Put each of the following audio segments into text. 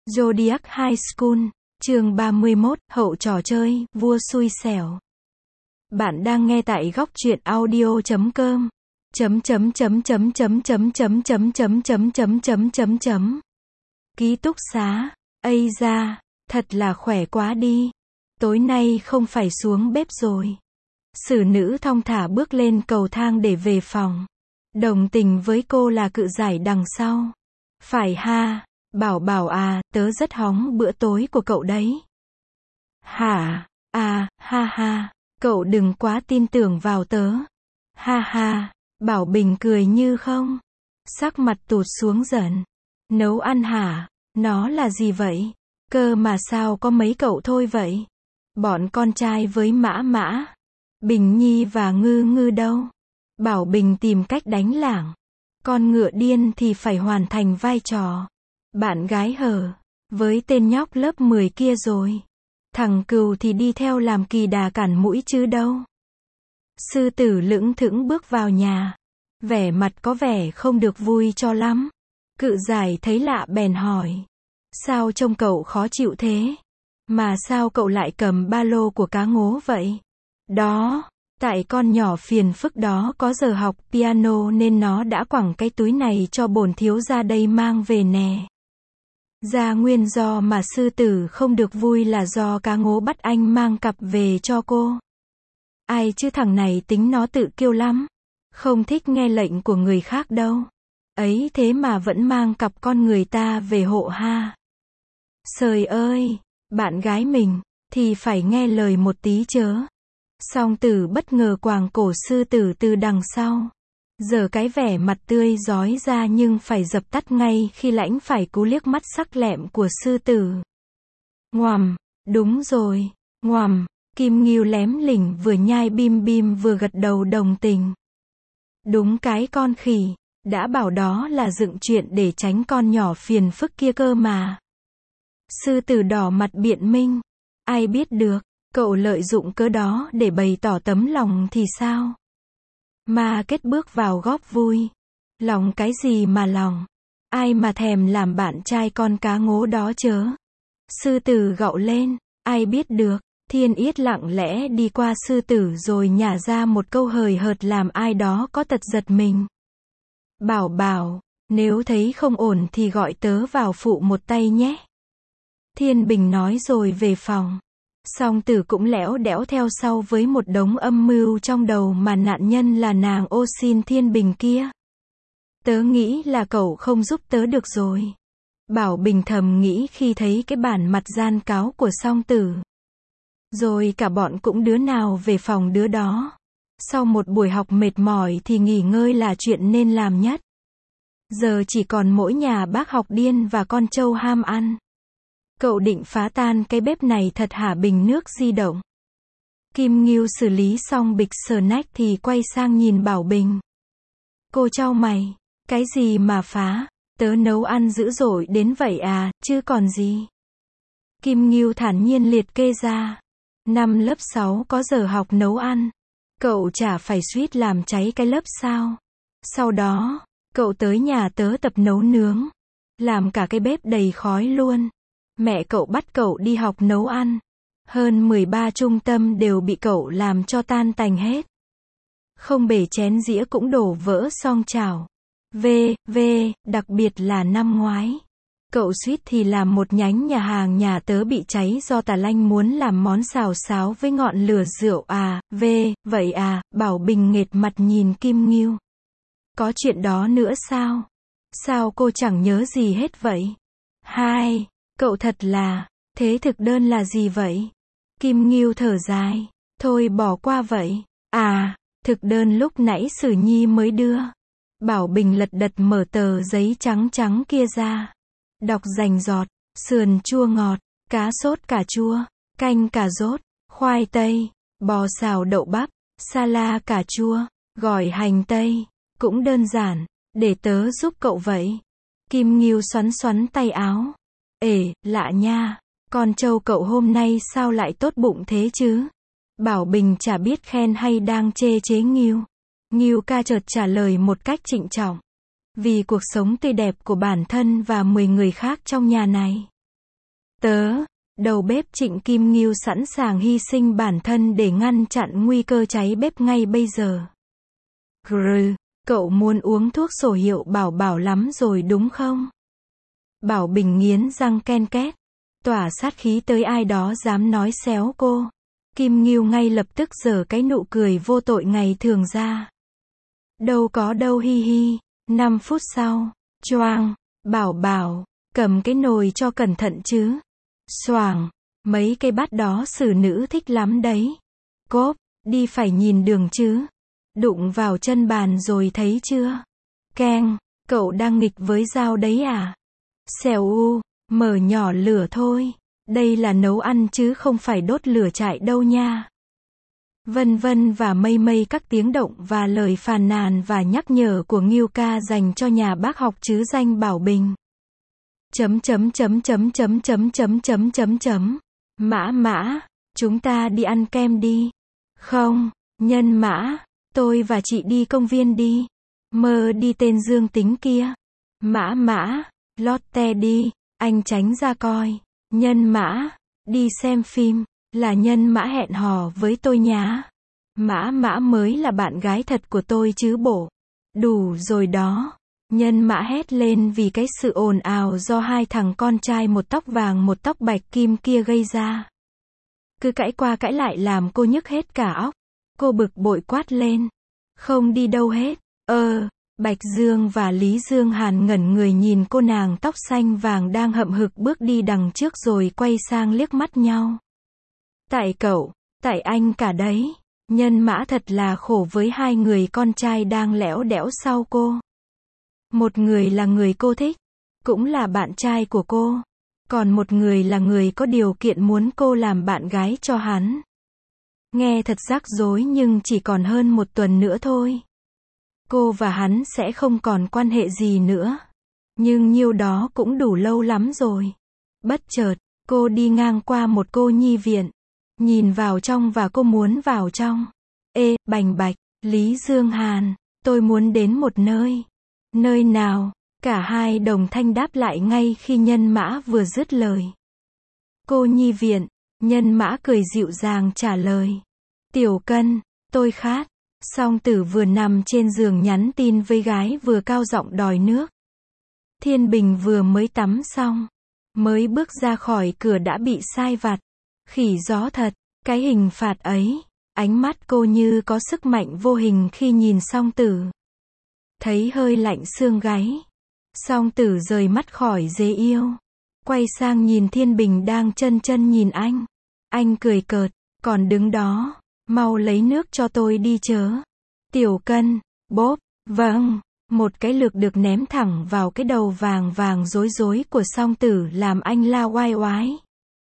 Zodiac High School, chương 31, hậu trò chơi, vua xui xẻo. Bạn đang nghe tại góc truyện audio.com. Ký túc xá, ây da, thật là khỏe quá đi. Tối nay không phải xuống bếp rồi. Xử nữ thong thả bước lên cầu thang để về phòng. Đồng tình với cô là cự giải đằng sau. Phải ha, Bảo Bảo à, tớ rất hóng bữa tối của cậu đấy. Hả, à, ha ha, cậu đừng quá tin tưởng vào tớ. Ha ha, Bảo Bình cười như không. Sắc mặt tụt xuống dần. Nấu ăn hả, nó là gì vậy? Cơ mà sao có mấy cậu thôi vậy? Bọn con trai với Mã Mã, Bình Nhi và Ngư Ngư đâu? Bảo Bình tìm cách đánh lảng. Con ngựa điên thì phải hoàn thành vai trò bạn gái hở với tên nhóc lớp 10 kia rồi. Thằng Cừu thì đi theo làm kỳ đà cản mũi chứ đâu. Sư tử lững thững bước vào nhà. Vẻ mặt có vẻ không được vui cho lắm. Cự giải thấy lạ bèn hỏi. Sao trông cậu khó chịu thế? Mà sao cậu lại cầm ba lô của cá ngố vậy? Đó, tại con nhỏ phiền phức đó có giờ học piano nên nó đã quẳng cái túi này cho bổn thiếu gia đây mang về nè. Ra nguyên do mà sư tử không được vui là do cá ngố bắt anh mang cặp về cho cô. Ai chứ thằng này tính nó tự kiêu lắm. Không thích nghe lệnh của người khác đâu. Ấy thế mà vẫn mang cặp con người ta về hộ ha. Trời ơi, bạn gái mình, thì phải nghe lời một tí chớ. Song tử bất ngờ quàng cổ sư tử từ đằng sau. Giờ cái vẻ mặt tươi rói ra nhưng phải dập tắt ngay khi lãnh phải cú liếc mắt sắc lẹm của sư tử. Ngoằm, đúng rồi, ngoằm, Kim Ngưu lém lỉnh vừa nhai bim bim vừa gật đầu đồng tình. Đúng cái con khỉ, đã bảo đó là dựng chuyện để tránh con nhỏ phiền phức kia cơ mà. Sư tử đỏ mặt biện minh. Ai biết được, cậu lợi dụng cớ đó để bày tỏ tấm lòng thì sao? Mà kết bước vào góp vui. Lòng cái gì mà lòng? Ai mà thèm làm bạn trai con cá ngố đó chớ? Sư tử gậu lên. Ai biết được? Thiên Yết lặng lẽ đi qua sư tử rồi nhả ra một câu hời hợt làm ai đó có tật giật mình. Bảo Bảo, nếu thấy không ổn thì gọi tớ vào phụ một tay nhé. Thiên Bình nói rồi về phòng. Song tử cũng lẽo đẽo theo sau với một đống âm mưu trong đầu mà nạn nhân là nàng ô xin Thiên Bình kia. Tớ nghĩ là cậu không giúp tớ được rồi. Bảo Bình thầm nghĩ khi thấy cái bản mặt gian cáo của song tử. Rồi cả bọn cũng đứa nào về phòng đứa đó. Sau một buổi học mệt mỏi thì nghỉ ngơi là chuyện nên làm nhất. Giờ chỉ còn mỗi nhà bác học điên và con trâu ham ăn. Cậu định phá tan cái bếp này thật hả? Bình nước di động. Kim Ngưu xử lý xong bịch snack thì quay sang nhìn Bảo Bình. Cô chau mày. Cái gì mà phá? Tớ nấu ăn dữ dội đến vậy à, chứ còn gì. Kim Ngưu thản nhiên liệt kê ra. Năm lớp 6 có giờ học nấu ăn. Cậu chả phải suýt làm cháy cái lớp sao? Sau đó, cậu tới nhà tớ tập nấu nướng. Làm cả cái bếp đầy khói luôn. Mẹ cậu bắt cậu đi học nấu ăn. Hơn 13 trung tâm đều bị cậu làm cho tan tành hết. Không bể chén dĩa cũng đổ vỡ song chảo. Đặc biệt là năm ngoái. Cậu suýt thì làm một nhánh nhà hàng nhà tớ bị cháy do Tà Lanh muốn làm món xào xáo với ngọn lửa rượu à. Vậy à, Bảo Bình nghệt mặt nhìn Kim Ngưu. Có chuyện đó nữa sao? Sao cô chẳng nhớ gì hết vậy? Hai, cậu thật là, thế thực đơn là gì vậy? Kim Ngưu thở dài. Thôi bỏ qua vậy. À, thực đơn lúc nãy Sử Nhi mới đưa. Bảo Bình lật đật mở tờ giấy trắng trắng kia ra. Đọc rành rọt. Sườn chua ngọt, cá sốt cà chua, canh cà rốt, khoai tây, bò xào đậu bắp, sa-la cà chua, gỏi hành tây. Cũng đơn giản. Để tớ giúp cậu vậy. Kim Ngưu xoắn xoắn tay áo. Ể, lạ nha. Con trâu cậu hôm nay sao lại tốt bụng thế chứ? Bảo Bình chả biết khen hay đang chê chế Ngưu. Ngưu ca chợt trả lời một cách trịnh trọng. Vì cuộc sống tươi đẹp của bản thân và 10 người khác trong nhà này. Tớ, đầu bếp Trịnh Kim Ngưu sẵn sàng hy sinh bản thân để ngăn chặn nguy cơ cháy bếp ngay bây giờ. Grr, cậu muốn uống thuốc sổ hiệu Bảo Bảo lắm rồi đúng không? Bảo Bình nghiến răng ken két, tỏa sát khí tới ai đó dám nói xéo cô. Kim Ngưu ngay lập tức giở cái nụ cười vô tội ngày thường ra. Đâu có đâu hi hi. 5 phút sau, choang, Bảo Bảo, cầm cái nồi cho cẩn thận chứ. Xoảng, mấy cái bát đó xử nữ thích lắm đấy. Cốp, đi phải nhìn đường chứ. Đụng vào chân bàn rồi thấy chưa? Keng, cậu đang nghịch với dao đấy à? Xèo u, mở nhỏ lửa thôi. Đây là nấu ăn chứ không phải đốt lửa trại đâu nha. Vân vân và mây mây các tiếng động và lời phàn nàn và nhắc nhở của Ngưu ca dành cho nhà bác học chứ danh Bảo Bình. Mã Mã, chúng ta đi ăn kem đi. Không, Nhân Mã, tôi và chị đi công viên đi. Mơ đi tên dương tính kia. Mã Mã, Lotte đi, anh tránh ra coi. Nhân Mã, đi xem phim, là Nhân Mã hẹn hò với tôi nhá. Mã Mã mới là bạn gái thật của tôi chứ bộ. Đủ rồi đó. Nhân Mã hét lên vì cái sự ồn ào do hai thằng con trai một tóc vàng một tóc bạch kim kia gây ra. Cứ cãi qua cãi lại làm cô nhức hết cả óc. Cô bực bội quát lên. Không đi đâu hết. Bạch Dương và Lý Dương Hàn ngẩn người nhìn cô nàng tóc xanh vàng đang hậm hực bước đi đằng trước rồi quay sang liếc mắt nhau. Tại cậu, tại anh cả đấy. Nhân Mã thật là khổ với hai người con trai đang lẽo đẽo sau cô. Một người là người cô thích, cũng là bạn trai của cô. Còn một người là người có điều kiện muốn cô làm bạn gái cho hắn. Nghe thật rắc rối nhưng chỉ còn hơn 1 tuần nữa thôi. Cô và hắn sẽ không còn quan hệ gì nữa. Nhưng nhiêu đó cũng đủ lâu lắm rồi. Bất chợt, cô đi ngang qua một cô nhi viện. Nhìn vào trong và cô muốn vào trong. Bành bạch, Lý Dương Hàn, tôi muốn đến một nơi. Nơi nào? Cả hai đồng thanh đáp lại ngay khi Nhân Mã vừa dứt lời. Cô nhi viện, Nhân Mã cười dịu dàng trả lời. Tiểu Cân, tôi khát. Song Tử vừa nằm trên giường nhắn tin với gái vừa cao giọng đòi nước. Thiên Bình vừa mới tắm xong. Mới bước ra khỏi cửa đã bị sai vặt. Khỉ gió thật, cái hình phạt ấy. Ánh mắt cô như có sức mạnh vô hình khi nhìn Song Tử. Thấy hơi lạnh xương gáy. Song Tử rời mắt khỏi dế yêu. Quay sang nhìn Thiên Bình đang chân nhìn anh. Anh cười cợt, còn đứng đó. Mau lấy nước cho tôi đi chớ. Tiểu Cân, bốp, vâng. Một cái lược được ném thẳng vào cái đầu vàng rối rối của Song Tử làm anh la oai oái.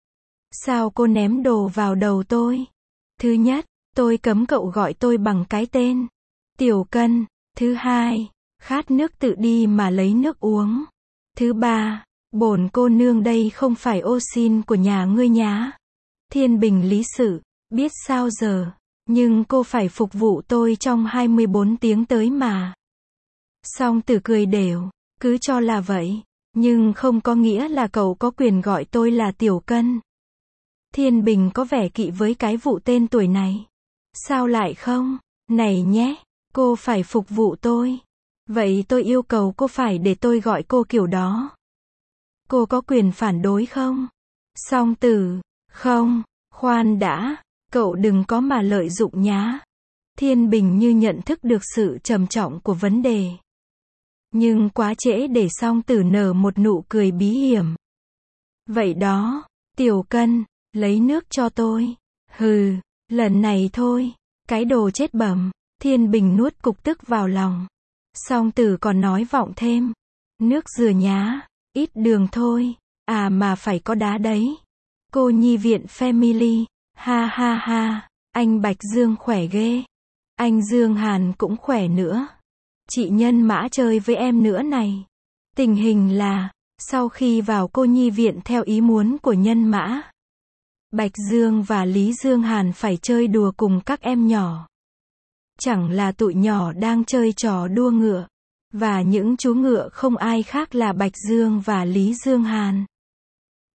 Sao cô ném đồ vào đầu tôi? Thứ nhất, tôi cấm cậu gọi tôi bằng cái tên Tiểu Cân. Thứ hai, khát nước tự đi mà lấy nước uống. Thứ ba, bổn cô nương đây không phải ô xin của nhà ngươi nhá. Thiên Bình lý sự, biết sao giờ, nhưng cô phải phục vụ tôi trong 24 tiếng tới mà. Song Tử cười đều, cứ cho là vậy, nhưng không có nghĩa là cậu có quyền gọi tôi là Tiểu Cân. Thiên Bình có vẻ kỵ với cái vụ tên tuổi này. Sao lại không? Này nhé, cô phải phục vụ tôi. Vậy tôi yêu cầu cô phải để tôi gọi cô kiểu đó. Cô có quyền phản đối không? Song Tử, không, khoan đã, cậu đừng có mà lợi dụng nhá. Thiên Bình như nhận thức được sự trầm trọng của vấn đề. Nhưng quá trễ để Song Tử nở một nụ cười bí hiểm. Vậy đó, Tiểu Cân, lấy nước cho tôi. Hừ, lần này thôi, cái đồ chết bẩm. Thiên Bình nuốt cục tức vào lòng. Song Tử còn nói vọng thêm. Nước dừa nhá, ít đường thôi. À mà phải có đá đấy. Cô nhi viện family, ha ha ha, anh Bạch Dương khỏe ghê. Anh Dương Hàn cũng khỏe nữa. Chị Nhân Mã chơi với em nữa này. Tình hình là, sau khi vào cô nhi viện theo ý muốn của Nhân Mã, Bạch Dương và Lý Dương Hàn phải chơi đùa cùng các em nhỏ. Chẳng là tụi nhỏ đang chơi trò đua ngựa. Và những chú ngựa không ai khác là Bạch Dương và Lý Dương Hàn.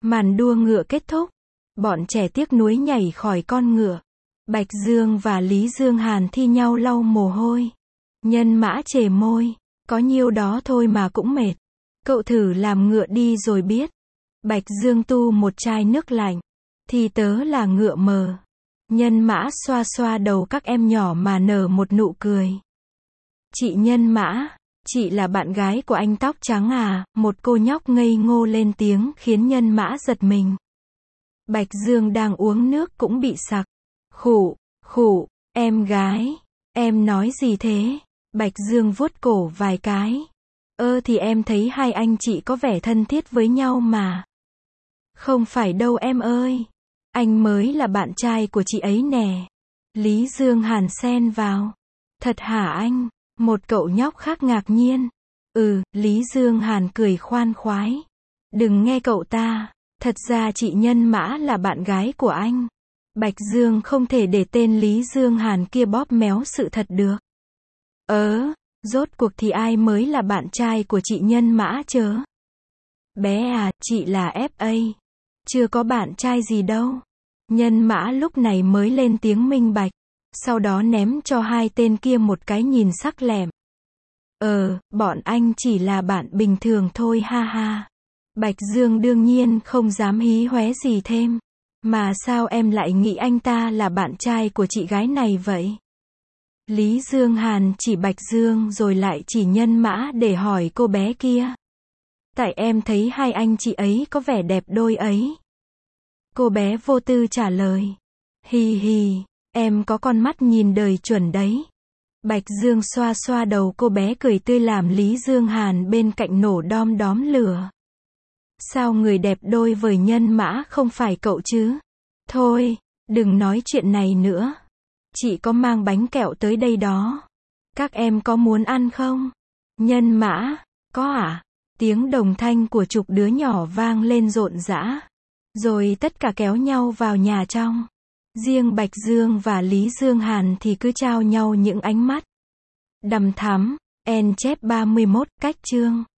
Màn đua ngựa kết thúc. Bọn trẻ tiếc nuối nhảy khỏi con ngựa. Bạch Dương và Lý Dương Hàn thi nhau lau mồ hôi. Nhân Mã chề môi. Có nhiêu đó thôi mà cũng mệt. Cậu thử làm ngựa đi rồi biết. Bạch Dương tu một chai nước lạnh. Thì tớ là ngựa mờ. Nhân Mã xoa xoa đầu các em nhỏ mà nở một nụ cười. Chị Nhân Mã, chị là bạn gái của anh tóc trắng à? Một cô nhóc ngây ngô lên tiếng khiến Nhân Mã giật mình. Bạch Dương đang uống nước cũng bị sặc. Khụ, khụ, em gái, em nói gì thế? Bạch Dương vuốt cổ vài cái. Thì em thấy hai anh chị có vẻ thân thiết với nhau mà. Không phải đâu em ơi. Anh mới là bạn trai của chị ấy nè. Lý Dương Hàn xen vào. Thật hả anh? Một cậu nhóc khác ngạc nhiên. Lý Dương Hàn cười khoan khoái. Đừng nghe cậu ta. Thật ra chị Nhân Mã là bạn gái của anh. Bạch Dương không thể để tên Lý Dương Hàn kia bóp méo sự thật được. Rốt cuộc thì ai mới là bạn trai của chị Nhân Mã chớ? Bé à, chị là FA. Chưa có bạn trai gì đâu. Nhân Mã lúc này mới lên tiếng minh bạch. Sau đó ném cho hai tên kia một cái nhìn sắc lẻm. Bọn anh chỉ là bạn bình thường thôi ha ha. Bạch Dương đương nhiên không dám hí hoé gì thêm. Mà sao em lại nghĩ anh ta là bạn trai của chị gái này vậy? Lý Dương Hàn chỉ Bạch Dương rồi lại chỉ Nhân Mã để hỏi cô bé kia. Tại em thấy hai anh chị ấy có vẻ đẹp đôi ấy. Cô bé vô tư trả lời. Hì hì, em có con mắt nhìn đời chuẩn đấy. Bạch Dương xoa xoa đầu cô bé cười tươi làm Lý Dương Hàn bên cạnh nổ đom đóm lửa. Sao người đẹp đôi với Nhân Mã không phải cậu chứ? Thôi, đừng nói chuyện này nữa. Chị có mang bánh kẹo tới đây đó. Các em có muốn ăn không? Nhân Mã, có à? Tiếng đồng thanh của chục đứa nhỏ vang lên rộn rã. Rồi tất cả kéo nhau vào nhà trong. Riêng Bạch Dương và Lý Dương Hàn thì cứ trao nhau những ánh mắt đằm thắm. En chép 31 cách chương